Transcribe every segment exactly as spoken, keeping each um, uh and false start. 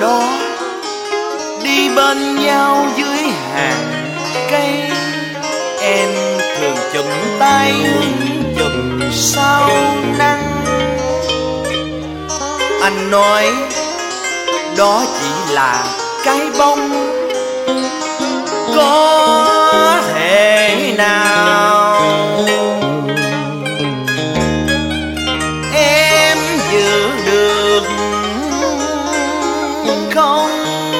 đó đi bên nhau dưới hàng cây. Em thường chụm tay chụm sau nắng. Anh nói đó chỉ là cái bóng, có thể nào em giữ được không?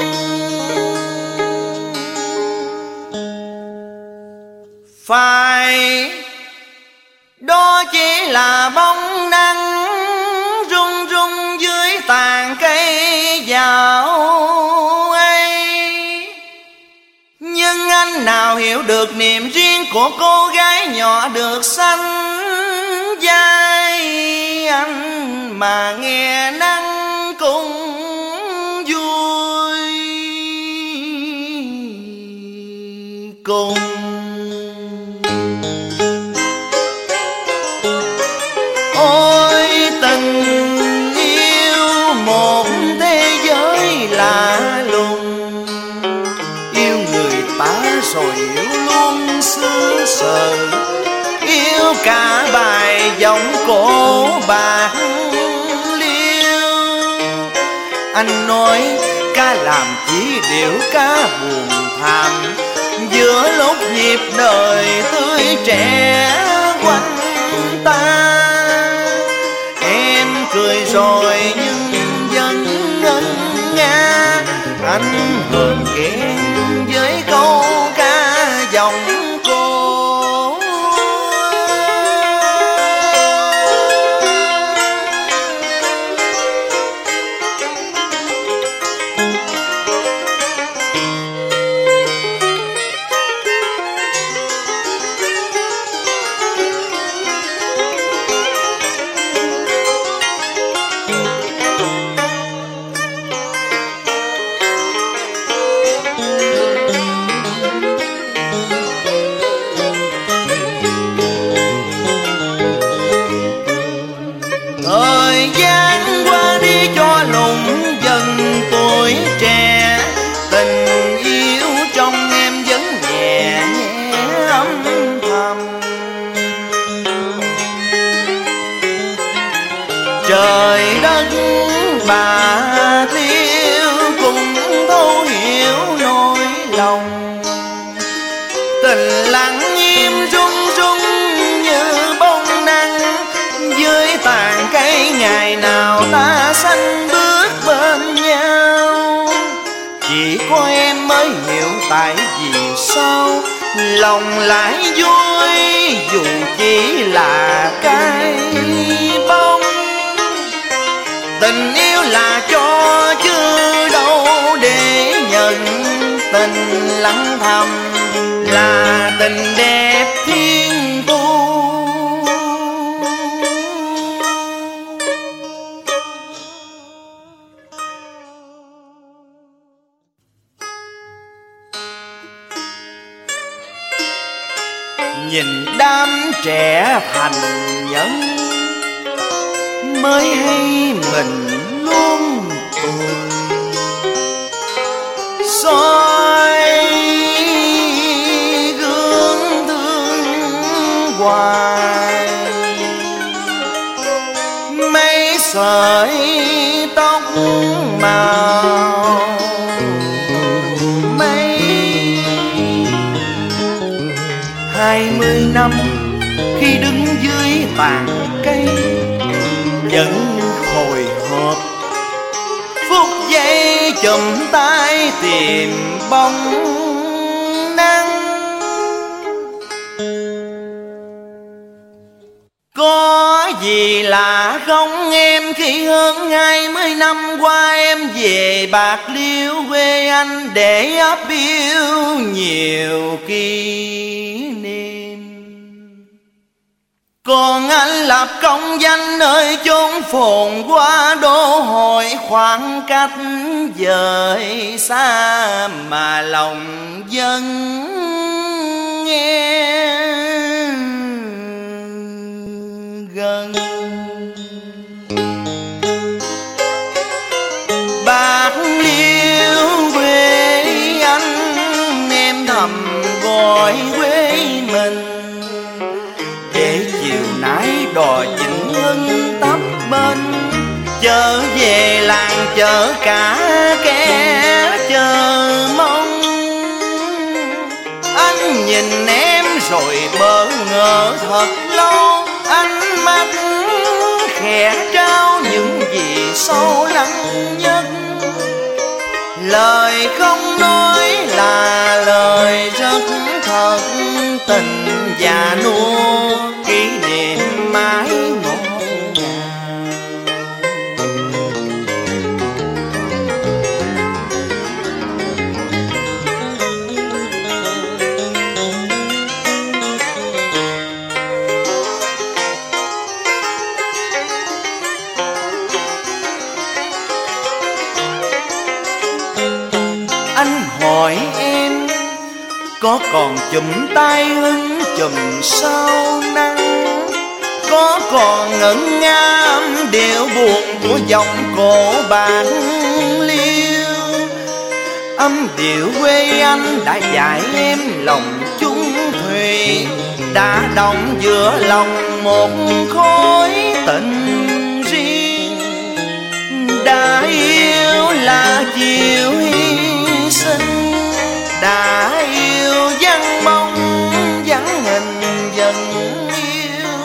Phải, đó chỉ là bóng nắng rung rung dưới tàn cây dạo ấy. Nhưng anh nào hiểu được niềm riêng của cô gái nhỏ được sanh vai anh, mà nghe nắng cũng vui cùng. Ôi tình yêu một thế giới lạ lùng, yêu người ta rồi yêu luôn xứ sở, yêu cả bài giọng cổ bạc liêu. Anh nói ca làm chỉ điệu ca buồn thảm, giữa lúc nhịp đời tươi trẻ quanh ta. Em cười rồi nhưng vẫn ngân nga, anh hờn ghen với câu ca giọng cô. Thời gian qua đi cho lùng dần tuổi trẻ, tình yêu trong em vẫn nhẹ nhẹ âm thầm. Trời đất bà thiêu cũng thấu hiểu nỗi lòng, tình lặng im rung rung như bông nắng dưới tàn cây. Ngày nào ta sanh bước bên nhau, chỉ có em mới hiểu tại vì sao lòng lại vui dù chỉ là cái bóng. Tình yêu là cho chứ đâu để nhận, tình lặng thầm là tình đẹp thiên thu. Nhìn đám trẻ thành nhân mới hay mình luôn tồi, soi gương thương hoài. Mấy sợi tóc màu mây, hai mươi năm khi đứng dưới tàn cây vẫn hồi hộp. Phút giây chùm tay tìm bóng nắng. Có gì lạ không em khi hơn hai mươi năm qua em về Bạc Liêu quê anh để ấp yêu nhiều kỷ niệm. Còn anh lập công danh nơi chốn phồn hoa đô hội, khoảng cách dời xa mà lòng dân nghe gần. Bạc Liêu chở cả kẻ chờ mong. Anh nhìn em rồi bỡ ngỡ thật lâu, ánh mắt khẽ trao những gì sâu lắng nhất. Lời không nói là lời rất thật tình, và nuôi kỷ niệm mãi ngọt ngào. Anh hỏi em có còn chùm tay hứng chùm sau nắng, có còn ngẩn ngam điệu buồn của dòng cổ bạc liêu. Âm điệu quê anh đã dạy em lòng chung thủy, đã động giữa lòng một khối tình riêng. Đã yêu là chịu hy sinh, đã yêu vắng bóng vắng hình dần yêu,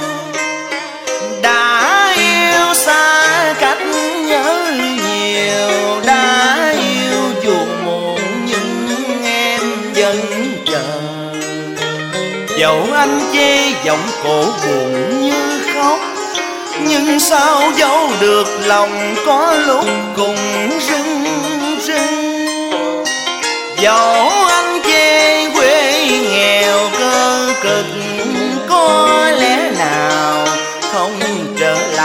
đã yêu xa cách nhớ nhiều, đã yêu dù muộn nhưng em vẫn chờ. Dẫu anh chê giọng cổ buồn như khóc, nhưng sao giấu được lòng có lúc cùng rưng rưng. Dẫu anh chê quê nghèo cơ cực, có lẽ nào không trở lại